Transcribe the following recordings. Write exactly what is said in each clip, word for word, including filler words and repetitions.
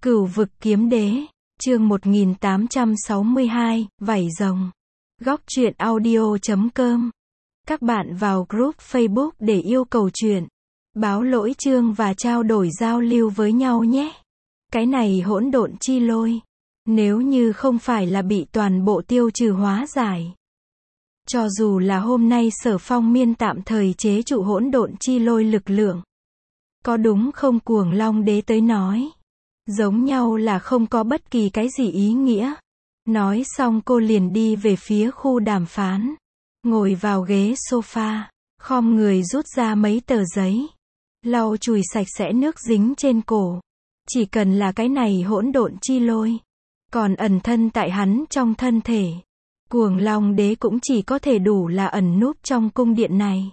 Cửu vực kiếm đế, chương một nghìn tám trăm sáu mươi hai, vảy rồng. Góc truyện audio chấm com. Các bạn vào group Facebook để yêu cầu truyện, báo lỗi chương và trao đổi giao lưu với nhau nhé. Cái này hỗn độn chi lôi, nếu như không phải là bị toàn bộ tiêu trừ hóa giải, cho dù là hôm nay Sở Phong Miên tạm thời chế trụ hỗn độn chi lôi lực lượng, có đúng không Cuồng Long Đế tới nói, giống nhau là không có bất kỳ cái gì ý nghĩa. Nói xong cô liền đi về phía khu đàm phán, ngồi vào ghế sofa, khom người rút ra mấy tờ giấy, lau chùi sạch sẽ nước dính trên cổ. Chỉ cần là cái này hỗn độn chi lôi, còn ẩn thân tại hắn trong thân thể, Cuồng Long Đế cũng chỉ có thể đủ là ẩn núp trong cung điện này.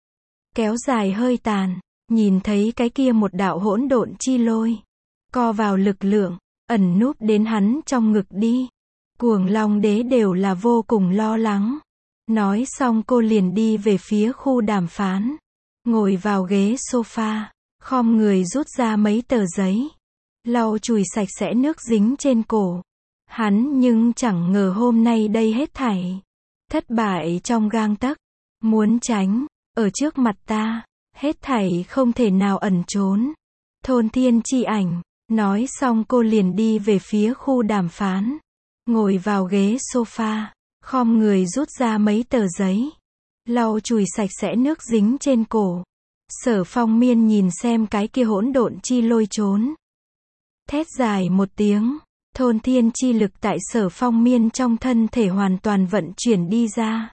Kéo dài hơi tàn, nhìn thấy cái kia một đạo hỗn độn chi lôi, co vào lực lượng, ẩn núp đến hắn trong ngực đi. Cuồng Long Đế đều là vô cùng lo lắng. Nói xong cô liền đi về phía khu đàm phán, ngồi vào ghế sofa, khom người rút ra mấy tờ giấy, lau chùi sạch sẽ nước dính trên cổ. Hắn nhưng chẳng ngờ hôm nay đây hết thảy thất bại trong gang tấc. Muốn tránh ở trước mặt ta, hết thảy không thể nào ẩn trốn. Thôn thiên chi ảnh. Nói xong cô liền đi về phía khu đàm phán, ngồi vào ghế sofa, khom người rút ra mấy tờ giấy, lau chùi sạch sẽ nước dính trên cổ. Sở Phong Miên nhìn xem cái kia hỗn độn chi lôi trốn, thét dài một tiếng, thôn thiên chi lực tại Sở Phong Miên trong thân thể hoàn toàn vận chuyển đi ra.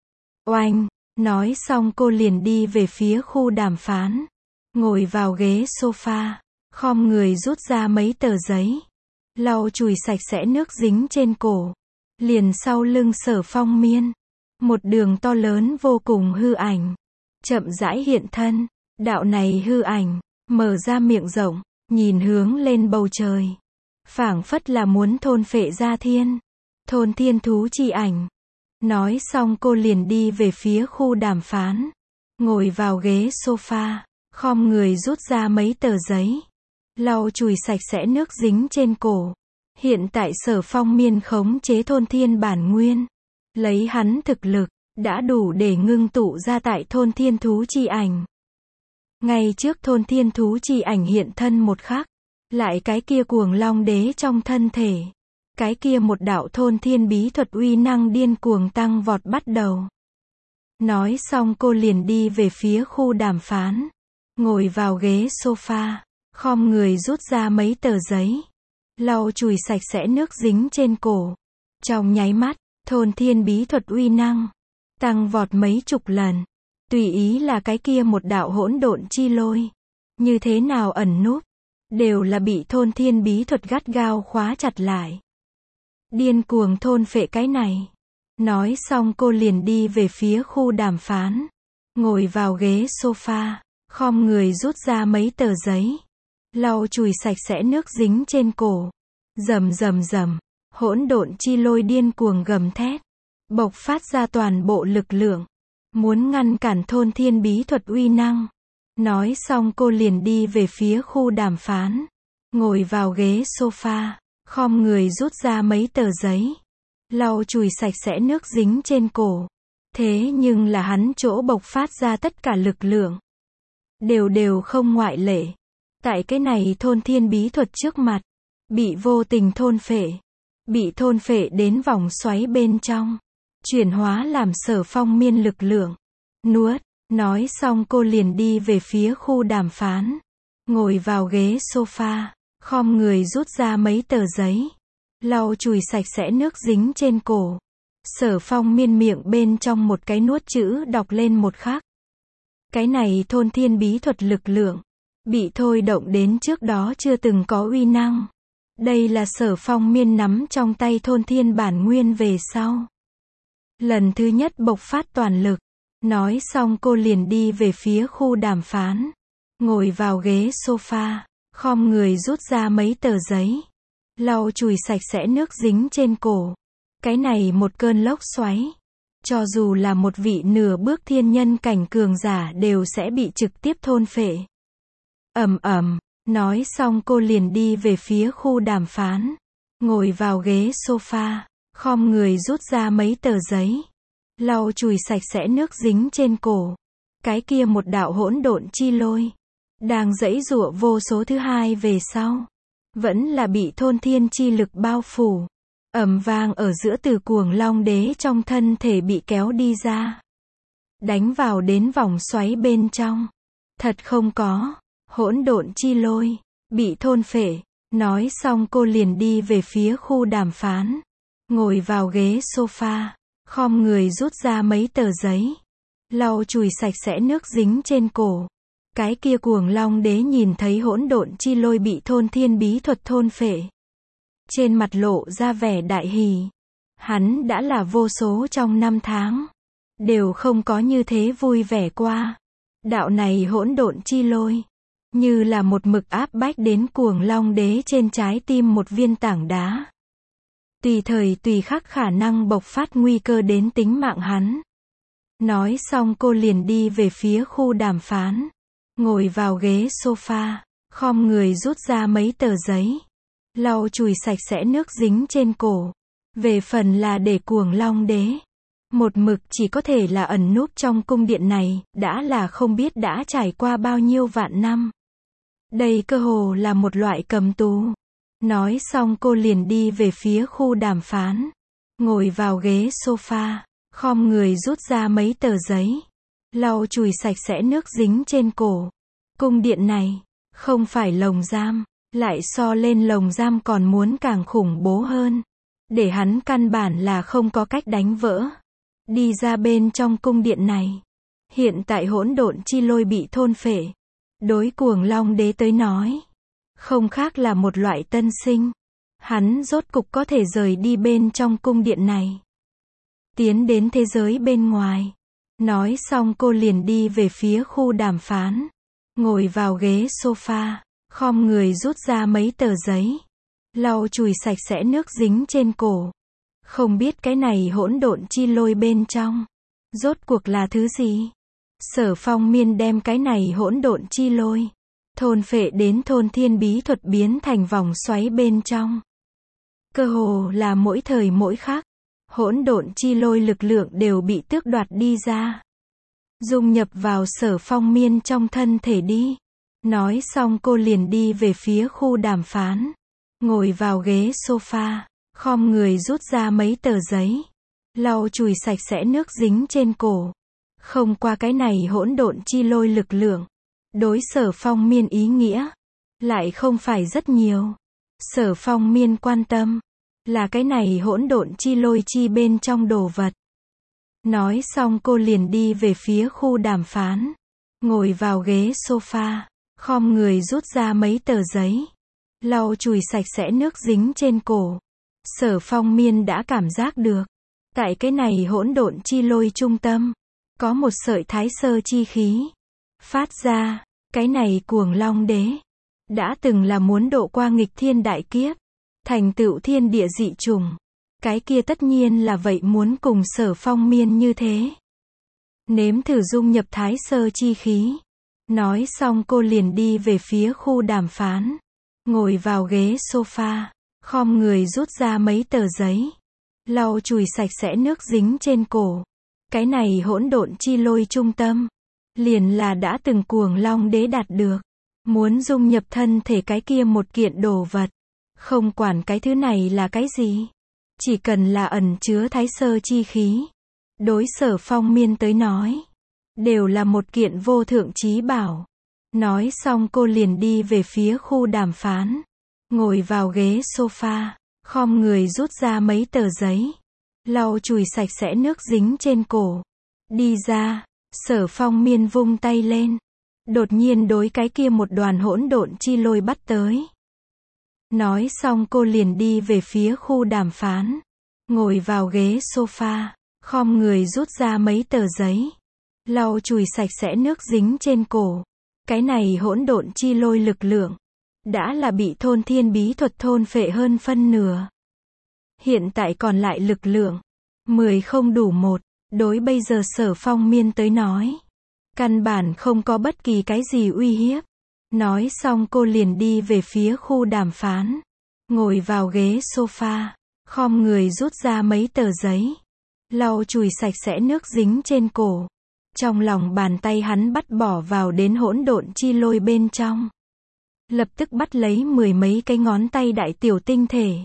Oanh, nói xong cô liền đi về phía khu đàm phán, ngồi vào ghế sofa, khom người rút ra mấy tờ giấy, lau chùi sạch sẽ nước dính trên cổ. Liền sau lưng Sở Phong Miên, một đường to lớn vô cùng hư ảnh, chậm rãi hiện thân. Đạo này hư ảnh, mở ra miệng rộng, nhìn hướng lên bầu trời, phảng phất là muốn thôn phệ gia thiên. Thôn thiên thú chi ảnh. Nói xong cô liền đi về phía khu đàm phán, ngồi vào ghế sofa, khom người rút ra mấy tờ giấy, lau chùi sạch sẽ nước dính trên cổ. Hiện tại Sở Phong Miên khống chế thôn thiên bản nguyên, lấy hắn thực lực, đã đủ để ngưng tụ ra tại thôn thiên thú chi ảnh. Ngay trước thôn thiên thú chi ảnh hiện thân một khắc, lại cái kia Cuồng Long Đế trong thân thể, cái kia một đạo thôn thiên bí thuật uy năng điên cuồng tăng vọt bắt đầu. Nói xong cô liền đi về phía khu đàm phán, ngồi vào ghế sofa, khom người rút ra mấy tờ giấy, lau chùi sạch sẽ nước dính trên cổ. Trong nháy mắt, thôn thiên bí thuật uy năng tăng vọt mấy chục lần. Tùy ý là cái kia một đạo hỗn độn chi lôi, như thế nào ẩn núp, đều là bị thôn thiên bí thuật gắt gao khóa chặt lại. Điên cuồng thôn phệ cái này. Nói xong cô liền đi về phía khu đàm phán, ngồi vào ghế sofa, khom người rút ra mấy tờ giấy, lau chùi sạch sẽ nước dính trên cổ. Rầm rầm rầm, hỗn độn chi lôi điên cuồng gầm thét, bộc phát ra toàn bộ lực lượng, muốn ngăn cản thôn thiên bí thuật uy năng. Nói xong cô liền đi về phía khu đàm phán, ngồi vào ghế sofa, khom người rút ra mấy tờ giấy, lau chùi sạch sẽ nước dính trên cổ. Thế nhưng là hắn chỗ bộc phát ra tất cả lực lượng, đều đều không ngoại lệ, tại cái này thôn thiên bí thuật trước mặt, bị vô tình thôn phệ, bị thôn phệ đến vòng xoáy bên trong, chuyển hóa làm Sở Phong Miên lực lượng, nuốt. Nói xong cô liền đi về phía khu đàm phán, ngồi vào ghế sofa, khom người rút ra mấy tờ giấy, lau chùi sạch sẽ nước dính trên cổ. Sở Phong Miên miệng bên trong một cái nuốt chữ đọc lên một khắc, cái này thôn thiên bí thuật lực lượng, bị thôi động đến trước đó chưa từng có uy năng. Đây là Sở Phong Miên nắm trong tay thôn thiên bản nguyên về sau, lần thứ nhất bộc phát toàn lực. Nói xong cô liền đi về phía khu đàm phán, ngồi vào ghế sofa, khom người rút ra mấy tờ giấy, lau chùi sạch sẽ nước dính trên cổ. Cái này một cơn lốc xoáy, cho dù là một vị nửa bước thiên nhân cảnh cường giả đều sẽ bị trực tiếp thôn phệ. Ầm ầm, Nói xong cô liền đi về phía khu đàm phán. Ngồi vào ghế sofa, khom người rút ra mấy tờ giấy. Lau chùi sạch sẽ nước dính trên cổ. Cái kia một đạo hỗn độn chi lôi. Đang giãy giụa vô số thứ hai về sau. Vẫn là bị thôn thiên chi lực bao phủ. Ầm vang ở giữa từ cuồng long đế trong thân thể bị kéo đi ra. Đánh vào đến vòng xoáy bên trong. Thật không có. Hỗn độn chi lôi. Bị thôn phệ. Nói xong cô liền đi về phía khu đàm phán. Ngồi vào ghế sofa. Khom người rút ra mấy tờ giấy. Lau chùi sạch sẽ nước dính trên cổ. Cái kia cuồng long đế nhìn thấy hỗn độn chi lôi bị thôn thiên bí thuật thôn phệ. Trên mặt lộ ra vẻ đại hỉ. Hắn đã là vô số trong năm tháng. Đều không có như thế vui vẻ qua. Đạo này hỗn độn chi lôi. Như là một mực áp bách đến cuồng long đế trên trái tim một viên tảng đá. Tùy thời tùy khắc khả năng bộc phát nguy cơ đến tính mạng hắn. Nói xong cô liền đi về phía khu đàm phán. Ngồi vào ghế sofa. Khom người rút ra mấy tờ giấy. Lau chùi sạch sẽ nước dính trên cổ. Về phần là để cuồng long đế. Một mực chỉ có thể là ẩn núp trong cung điện này, đã là không biết đã trải qua bao nhiêu vạn năm. Đây cơ hồ là một loại cầm tù. Nói xong cô liền đi về phía khu đàm phán. Ngồi vào ghế sofa. Khom người rút ra mấy tờ giấy. Lau chùi sạch sẽ nước dính trên cổ. Cung điện này, không phải lồng giam. Lại so lên lồng giam còn muốn càng khủng bố hơn. Để hắn căn bản là không có cách đánh vỡ. Đi ra bên trong cung điện này. Hiện tại hỗn độn chi lôi bị thôn phệ. Đối cuồng long đế tới nói. Không khác là một loại tân sinh. Hắn rốt cục có thể rời đi bên trong cung điện này. Tiến đến thế giới bên ngoài. Nói xong cô liền đi về phía khu đàm phán. Ngồi vào ghế sofa. Khom người rút ra mấy tờ giấy. Lau chùi sạch sẽ nước dính trên cổ. Không biết cái này hỗn độn chi lôi bên trong. Rốt cuộc là thứ gì? Sở Phong Miên đem cái này hỗn độn chi lôi. Thôn phệ đến thôn thiên bí thuật biến thành vòng xoáy bên trong. Cơ hồ là mỗi thời mỗi khắc. Hỗn độn chi lôi lực lượng đều bị tước đoạt đi ra. Dung nhập vào Sở Phong Miên trong thân thể đi. Nói xong cô liền đi về phía khu đàm phán. Ngồi vào ghế sofa. Khom người rút ra mấy tờ giấy. Lau chùi sạch sẽ nước dính trên cổ. Không qua cái này hỗn độn chi lôi lực lượng. Đối Sở Phong Miên ý nghĩa. Lại không phải rất nhiều. Sở Phong Miên quan tâm. Là cái này hỗn độn chi lôi chi bên trong đồ vật. Nói xong cô liền đi về phía khu đàm phán. Ngồi vào ghế sofa. Khom người rút ra mấy tờ giấy. Lau chùi sạch sẽ nước dính trên cổ. Sở Phong Miên đã cảm giác được. Tại cái này hỗn độn chi lôi trung tâm. Có một sợi thái sơ chi khí. Phát ra. Cái này cuồng long đế. Đã từng là muốn độ qua nghịch thiên đại kiếp. Thành tựu thiên địa dị chủng. Cái kia tất nhiên là vậy muốn cùng Sở Phong Miên như thế. Nếm thử dung nhập thái sơ chi khí. Nói xong cô liền đi về phía khu đàm phán. Ngồi vào ghế sofa. Khom người rút ra mấy tờ giấy. Lau chùi sạch sẽ nước dính trên cổ. Cái này hỗn độn chi lôi trung tâm. Liền là đã từng cuồng long đế đạt được. Muốn dung nhập thân thể cái kia một kiện đồ vật. Không quản cái thứ này là cái gì. Chỉ cần là ẩn chứa thái sơ chi khí. Đối Sở Phong Miên tới nói. Đều là một kiện vô thượng chí bảo. Nói xong cô liền đi về phía khu đàm phán. Ngồi vào ghế sofa. Khom người rút ra mấy tờ giấy. Lau chùi sạch sẽ nước dính trên cổ. Đi ra. Sở Phong Miên vung tay lên. Đột nhiên đối cái kia một đoàn hỗn độn chi lôi bắt tới. Nói xong cô liền đi về phía khu đàm phán. Ngồi vào ghế sofa. Khom người rút ra mấy tờ giấy. Lau chùi sạch sẽ nước dính trên cổ. Cái này hỗn độn chi lôi lực lượng. Đã là bị thôn thiên bí thuật thôn phệ hơn phân nửa. Hiện tại còn lại lực lượng. Mười không đủ một. Đối bây giờ Sở Phong Miên tới nói. Căn bản không có bất kỳ cái gì uy hiếp. Nói xong cô liền đi về phía khu đàm phán. Ngồi vào ghế sofa, khom người rút ra mấy tờ giấy. Lau chùi sạch sẽ nước dính trên cổ. Trong lòng bàn tay hắn bắt bỏ vào đến hỗn độn chi lôi bên trong. Lập tức bắt lấy mười mấy cái ngón tay đại tiểu tinh thể.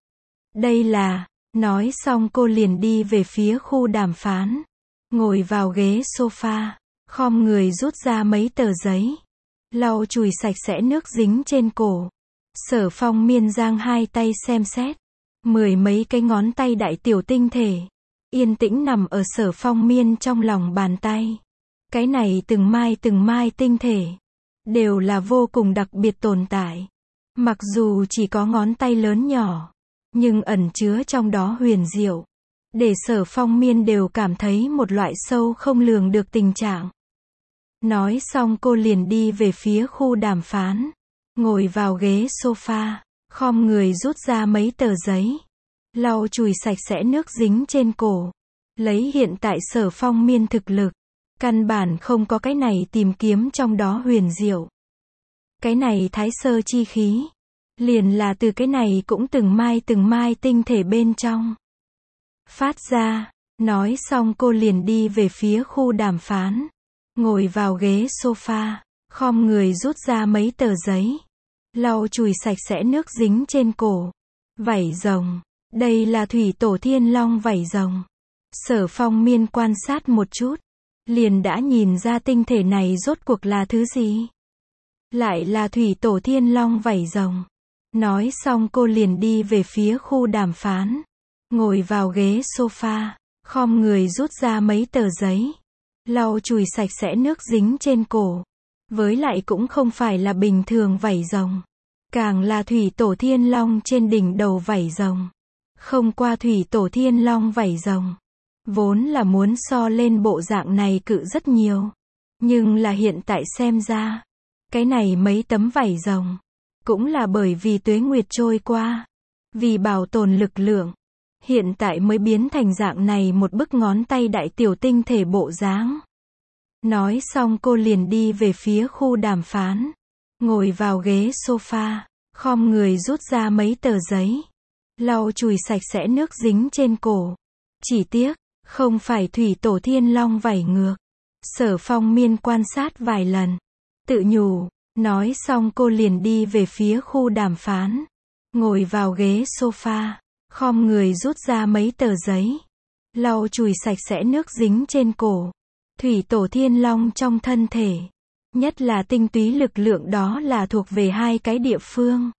Đây là, nói xong cô liền đi về phía khu đàm phán. Ngồi vào ghế sofa, khom người rút ra mấy tờ giấy. Lau chùi sạch sẽ nước dính trên cổ. Sở Phong Miên giang hai tay xem xét. Mười mấy cái ngón tay đại tiểu tinh thể. Yên tĩnh nằm ở Sở Phong Miên trong lòng bàn tay. Cái này từng mai từng mai tinh thể. Đều là vô cùng đặc biệt tồn tại. Mặc dù chỉ có ngón tay lớn nhỏ. Nhưng ẩn chứa trong đó huyền diệu. Để Sở Phong Miên đều cảm thấy một loại sâu không lường được tình trạng. Nói xong cô liền đi về phía khu đàm phán. Ngồi vào ghế sofa, khom người rút ra mấy tờ giấy. Lau chùi sạch sẽ nước dính trên cổ. Lấy hiện tại Sở Phong Miên thực lực. Căn bản không có cái này tìm kiếm trong đó huyền diệu. Cái này thái sơ chi khí. Liền là từ cái này cũng từng mai từng mai tinh thể bên trong. Phát ra, nói xong cô liền đi về phía khu đàm phán. Ngồi vào ghế sofa, khom người rút ra mấy tờ giấy. Lau chùi sạch sẽ nước dính trên cổ. Vảy rồng. Đây là thủy tổ thiên long vảy rồng. Sở Phong Miên quan sát một chút. Liền đã nhìn ra tinh thể này rốt cuộc là thứ gì. Lại là thủy tổ thiên long vảy rồng. Nói xong cô liền đi về phía khu đàm phán. Ngồi vào ghế sofa, khom người rút ra mấy tờ giấy. Lau chùi sạch sẽ nước dính trên cổ. Với lại cũng không phải là bình thường vảy rồng. Càng là thủy tổ thiên long trên đỉnh đầu vảy rồng. Không qua thủy tổ thiên long vảy rồng. Vốn là muốn so lên bộ dạng này cự rất nhiều. Nhưng là hiện tại xem ra. Cái này mấy tấm vảy rồng. Cũng là bởi vì tuế nguyệt trôi qua. Vì bảo tồn lực lượng. Hiện tại mới biến thành dạng này một bức ngón tay đại tiểu tinh thể bộ dáng. Nói xong cô liền đi về phía khu đàm phán. Ngồi vào ghế sofa, khom người rút ra mấy tờ giấy. Lau chùi sạch sẽ nước dính trên cổ. Chỉ tiếc, không phải thủy tổ thiên long vảy ngược. Sở Phong Miên quan sát vài lần. Tự nhủ, nói xong cô liền đi về phía khu đàm phán. Ngồi vào ghế sofa, khom người rút ra mấy tờ giấy. Lau chùi sạch sẽ nước dính trên cổ. Thủy tổ thiên long trong thân thể. Nhất là tinh túy lực lượng đó là thuộc về hai cái địa phương.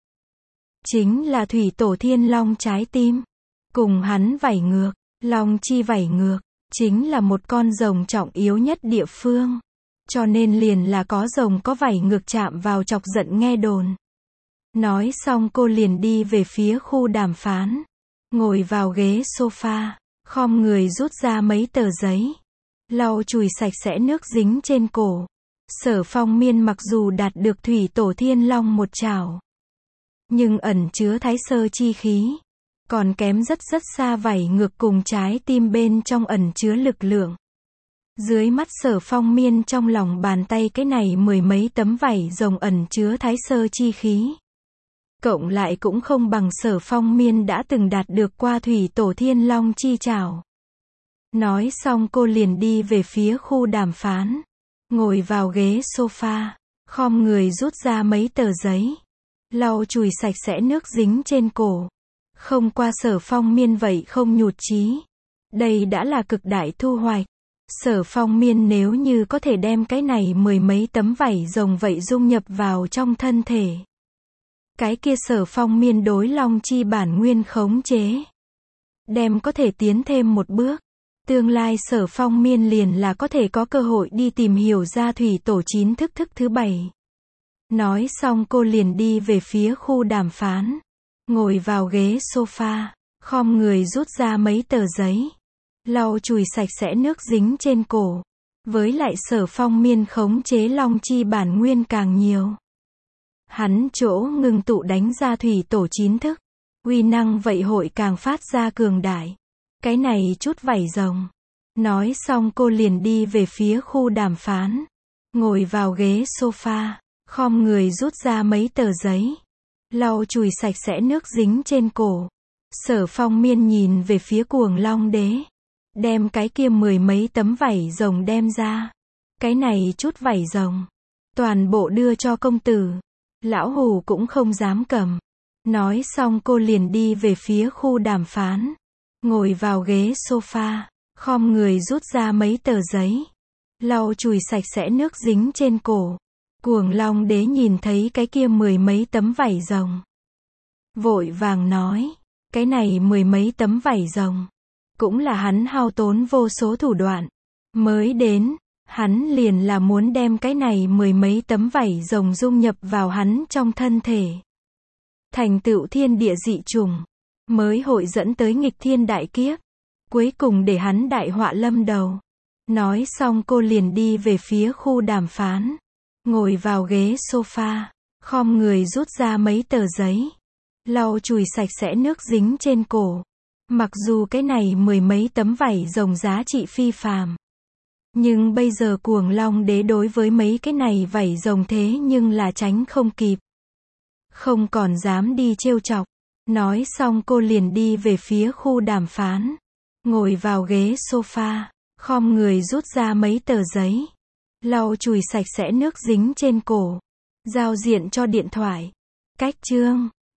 Chính là thủy tổ thiên long trái tim. Cùng hắn vảy ngược, long chi vảy ngược. Chính là một con rồng trọng yếu nhất địa phương. Cho nên liền là có rồng có vảy ngược chạm vào chọc giận nghe đồn. Nói xong cô liền đi về phía khu đàm phán. Ngồi vào ghế sofa, khom người rút ra mấy tờ giấy. Lau chùi sạch sẽ nước dính trên cổ. Sở Phong Miên mặc dù đạt được thủy tổ thiên long một trảo. Nhưng ẩn chứa thái sơ chi khí. Còn kém rất rất xa vảy ngược cùng trái tim bên trong ẩn chứa lực lượng. Dưới mắt Sở Phong Miên trong lòng bàn tay cái này mười mấy tấm vảy rồng ẩn chứa thái sơ chi khí. Cộng lại cũng không bằng Sở Phong Miên đã từng đạt được qua thủy tổ thiên long chi trảo. Nói xong cô liền đi về phía khu đàm phán. Ngồi vào ghế sofa, khom người rút ra mấy tờ giấy. Lau chùi sạch sẽ nước dính trên cổ. Không qua Sở Phong Miên vậy không nhụt chí. Đây đã là cực đại thu hoạch. Sở Phong Miên nếu như có thể đem cái này mười mấy tấm vảy rồng vậy dung nhập vào trong thân thể. Cái kia Sở Phong Miên đối long chi bản nguyên khống chế. Đem có thể tiến thêm một bước. Tương lai Sở Phong Miên liền là có thể có cơ hội đi tìm hiểu ra thủy tổ chín thức thức thứ bảy. Nói xong cô liền đi về phía khu đàm phán. Ngồi vào ghế sofa, khom người rút ra mấy tờ giấy. Lau chùi sạch sẽ nước dính trên cổ. Với lại Sở Phong Miên khống chế long chi bản nguyên càng nhiều. Hắn chỗ ngừng tụ đánh ra thủy tổ chín thức. Uy năng vậy hội càng phát ra cường đại. Cái này chút vảy rồng. Nói xong cô liền đi về phía khu đàm phán. Ngồi vào ghế sofa, khom người rút ra mấy tờ giấy, lau chùi sạch sẽ nước dính trên cổ. Sở Phong Miên nhìn về phía Cuồng Long Đế, đem cái kia mười mấy tấm vảy rồng đem ra. Cái này chút vảy rồng, toàn bộ đưa cho công tử. Lão Hủ cũng không dám cầm. Nói xong cô liền đi về phía khu đàm phán, ngồi vào ghế sofa, khom người rút ra mấy tờ giấy, lau chùi sạch sẽ nước dính trên cổ. Cuồng Long Đế nhìn thấy cái kia mười mấy tấm vảy rồng, vội vàng nói, cái này mười mấy tấm vảy rồng, cũng là hắn hao tốn vô số thủ đoạn mới đến. Hắn liền là muốn đem cái này mười mấy tấm vảy rồng dung nhập vào hắn trong thân thể, thành tựu thiên địa dị chủng, mới hội dẫn tới nghịch thiên đại kiếp, cuối cùng để hắn đại họa lâm đầu. Nói xong cô liền đi về phía khu đàm phán, ngồi vào ghế sofa, khom người rút ra mấy tờ giấy, lau chùi sạch sẽ nước dính trên cổ. Mặc dù cái này mười mấy tấm vảy rồng giá trị phi phàm, nhưng bây giờ Cuồng Long Đế đối với mấy cái này vảy rồng thế nhưng là tránh không kịp, không còn dám đi trêu chọc. Nói xong cô liền đi về phía khu đàm phán, ngồi vào ghế sofa, khom người rút ra mấy tờ giấy, lau chùi sạch sẽ nước dính trên cổ, giao diện cho điện thoại. Cách chương